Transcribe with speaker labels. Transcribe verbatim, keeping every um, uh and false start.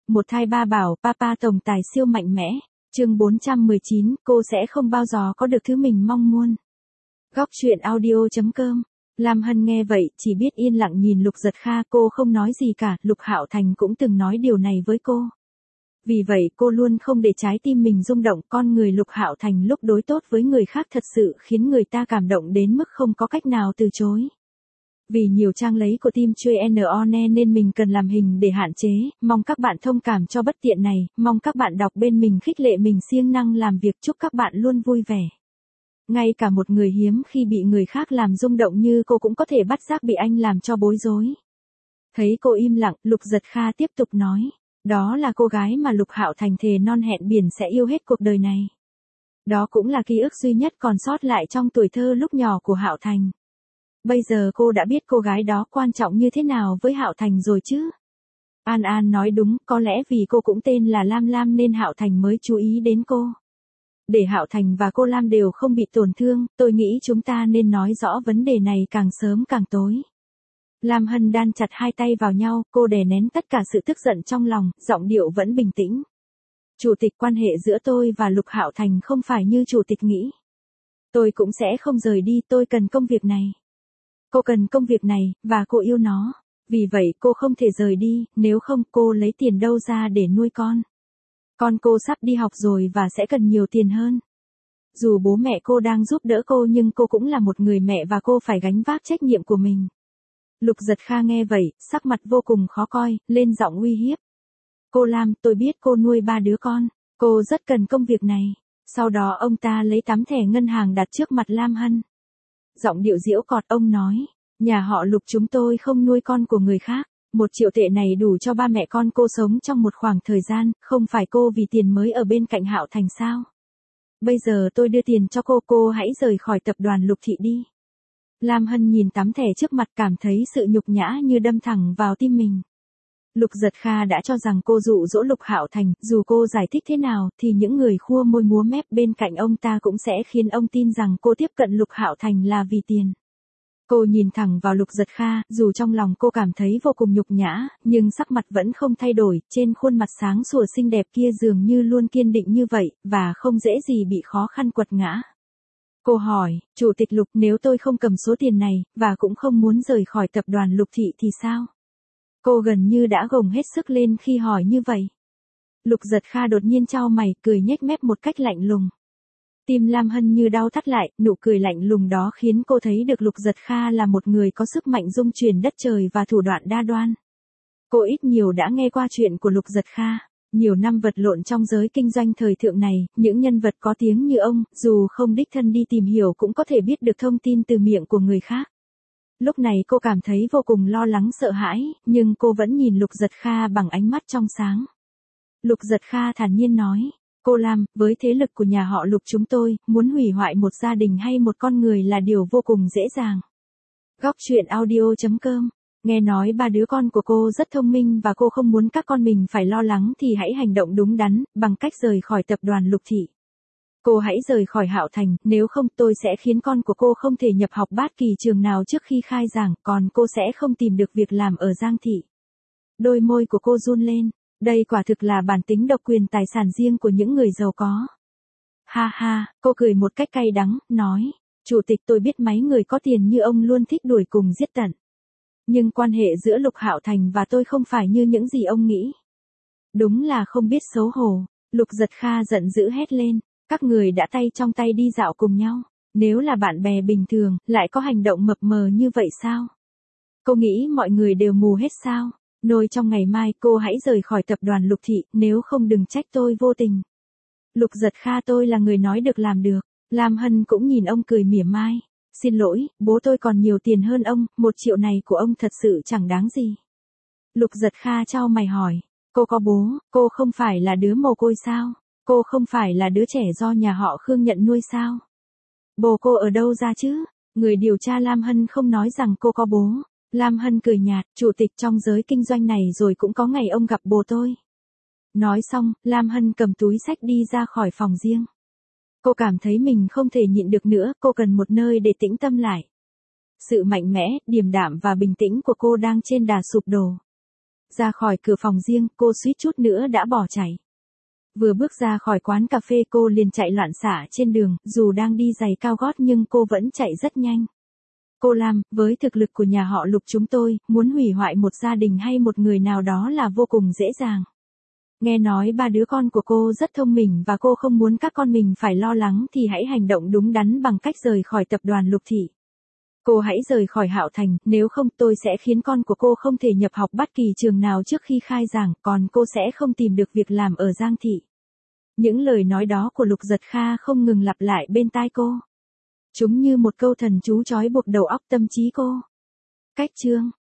Speaker 1: Một thai ba bảo, papa tổng tài siêu mạnh mẽ. Chương bốn trăm mười chín, cô sẽ không bao giờ có được thứ mình mong muốn. Góc truyện audio chấm com. Lam Hân nghe vậy, chỉ biết yên lặng nhìn Lục Giật Kha, cô không nói gì cả, Lục Hạo Thành cũng từng nói điều này với cô. Vì vậy cô luôn không để trái tim mình rung động, con người Lục Hạo Thành lúc đối tốt với người khác thật sự khiến người ta cảm động đến mức không có cách nào từ chối. Vì nhiều trang lấy của team Channel nên mình cần làm hình để hạn chế, mong các bạn thông cảm cho bất tiện này, mong các bạn đọc bên mình khích lệ mình siêng năng làm việc, chúc các bạn luôn vui vẻ. Ngay cả một người hiếm khi bị người khác làm rung động như cô cũng có thể bắt giác bị anh làm cho bối rối. Thấy cô im lặng, Lục Giật Kha tiếp tục nói, đó là cô gái mà Lục Hạo Thành thề non hẹn biển sẽ yêu hết cuộc đời này. Đó cũng là ký ức duy nhất còn sót lại trong tuổi thơ lúc nhỏ của Hạo Thành. Bây giờ cô đã biết cô gái đó quan trọng như thế nào với Hạo Thành rồi chứ. An An nói đúng, có lẽ vì cô cũng tên là Lam Lam nên Hạo Thành mới chú ý đến cô. Để Hạo Thành và cô Lam đều không bị tổn thương, tôi nghĩ chúng ta nên nói rõ vấn đề này càng sớm càng tối. Lam Hân đan chặt hai tay vào nhau, cô đè nén tất cả sự tức giận trong lòng, giọng điệu vẫn bình tĩnh. Chủ tịch, quan hệ giữa tôi và Lục Hạo Thành không phải như chủ tịch nghĩ. Tôi cũng sẽ không rời đi, tôi cần công việc này. Cô cần công việc này, và cô yêu nó. Vì vậy cô không thể rời đi, nếu không cô lấy tiền đâu ra để nuôi con. Con cô sắp đi học rồi và sẽ cần nhiều tiền hơn. Dù bố mẹ cô đang giúp đỡ cô nhưng cô cũng là một người mẹ và cô phải gánh vác trách nhiệm của mình. Lục Giật Kha nghe vậy, sắc mặt vô cùng khó coi, lên giọng uy hiếp. Cô Lam, tôi biết cô nuôi ba đứa con, cô rất cần công việc này. Sau đó ông ta lấy tấm thẻ ngân hàng đặt trước mặt Lam Hân. Giọng điệu giễu cợt, ông nói, nhà họ Lục chúng tôi không nuôi con của người khác. Một triệu tệ này đủ cho ba mẹ con cô sống trong một khoảng thời gian, không phải cô vì tiền mới ở bên cạnh Hạo Thành sao? Bây giờ tôi đưa tiền cho cô, cô hãy rời khỏi tập đoàn Lục Thị đi. Lam Hân nhìn tấm thẻ trước mặt cảm thấy sự nhục nhã như đâm thẳng vào tim mình. Lục Giật Kha đã cho rằng cô dụ dỗ Lục Hạo Thành, dù cô giải thích thế nào thì những người khua môi múa mép bên cạnh ông ta cũng sẽ khiến ông tin rằng cô tiếp cận Lục Hạo Thành là vì tiền. Cô nhìn thẳng vào Lục Giật Kha, dù trong lòng cô cảm thấy vô cùng nhục nhã, nhưng sắc mặt vẫn không thay đổi, trên khuôn mặt sáng sủa xinh đẹp kia dường như luôn kiên định như vậy, và không dễ gì bị khó khăn quật ngã. Cô hỏi, Chủ tịch Lục, nếu tôi không cầm số tiền này, và cũng không muốn rời khỏi tập đoàn Lục Thị thì sao? Cô gần như đã gồng hết sức lên khi hỏi như vậy. Lục Giật Kha đột nhiên chau mày, cười nhếch mép một cách lạnh lùng. Tim Lam Hân như đau thắt lại, nụ cười lạnh lùng đó khiến cô thấy được Lục Giật Kha là một người có sức mạnh dung chuyển đất trời và thủ đoạn đa đoan. Cô ít nhiều đã nghe qua chuyện của Lục Giật Kha. Nhiều năm vật lộn trong giới kinh doanh thời thượng này, những nhân vật có tiếng như ông, dù không đích thân đi tìm hiểu cũng có thể biết được thông tin từ miệng của người khác. Lúc này cô cảm thấy vô cùng lo lắng sợ hãi, nhưng cô vẫn nhìn Lục Giật Kha bằng ánh mắt trong sáng. Lục Giật Kha thản nhiên nói, cô Lam, với thế lực của nhà họ Lục chúng tôi, muốn hủy hoại một gia đình hay một con người là điều vô cùng dễ dàng. Góc truyện audio chấm com. Nghe nói ba đứa con của cô rất thông minh và cô không muốn các con mình phải lo lắng thì hãy hành động đúng đắn, bằng cách rời khỏi tập đoàn Lục Thị. Cô hãy rời khỏi Hạo Thành, nếu không tôi sẽ khiến con của cô không thể nhập học bất kỳ trường nào trước khi khai giảng, còn cô sẽ không tìm được việc làm ở Giang Thị. Đôi môi của cô run lên, đây quả thực là bản tính độc quyền tài sản riêng của những người giàu có. Ha ha, cô cười một cách cay đắng, nói, Chủ tịch, tôi biết mấy người có tiền như ông luôn thích đuổi cùng giết tận. Nhưng quan hệ giữa Lục Hạo Thành và tôi không phải như những gì ông nghĩ. Đúng là không biết xấu hổ. Lục Giật Kha giận dữ hét lên, các người đã tay trong tay đi dạo cùng nhau. Nếu là bạn bè bình thường, lại có hành động mập mờ như vậy sao? Cô nghĩ mọi người đều mù hết sao? Nôi trong ngày mai cô hãy rời khỏi tập đoàn Lục Thị, nếu không đừng trách tôi vô tình. Lục Giật Kha, tôi là người nói được làm được. Lam Hân cũng nhìn ông cười mỉa mai. Xin lỗi, bố tôi còn nhiều tiền hơn ông, một triệu này của ông thật sự chẳng đáng gì. Lục Giật Kha chau mày hỏi, cô có bố, cô không phải là đứa mồ côi sao? Cô không phải là đứa trẻ do nhà họ Khương nhận nuôi sao? Bố cô ở đâu ra chứ? Người điều tra Lam Hân không nói rằng cô có bố. Lam Hân cười nhạt, Chủ tịch, trong giới kinh doanh này rồi cũng có ngày ông gặp bố tôi. Nói xong, Lam Hân cầm túi xách đi ra khỏi phòng riêng. Cô cảm thấy mình không thể nhịn được nữa, cô cần một nơi để tĩnh tâm lại. Sự mạnh mẽ, điềm đạm và bình tĩnh của cô đang trên đà sụp đổ. Ra khỏi cửa phòng riêng, cô suýt chút nữa đã bỏ chạy. Vừa bước ra khỏi quán cà phê cô liền chạy loạn xạ trên đường, dù đang đi giày cao gót nhưng cô vẫn chạy rất nhanh. Cô Lam, với thực lực của nhà họ Lục chúng tôi, muốn hủy hoại một gia đình hay một người nào đó là vô cùng dễ dàng. Nghe nói ba đứa con của cô rất thông minh và cô không muốn các con mình phải lo lắng thì hãy hành động đúng đắn bằng cách rời khỏi tập đoàn Lục Thị. Cô hãy rời khỏi Hạo Thành, nếu không tôi sẽ khiến con của cô không thể nhập học bất kỳ trường nào trước khi khai giảng, còn cô sẽ không tìm được việc làm ở Giang Thị. Những lời nói đó của Lục Giật Kha không ngừng lặp lại bên tai cô. Chúng như một câu thần chú trói buộc đầu óc tâm trí cô. Cách chương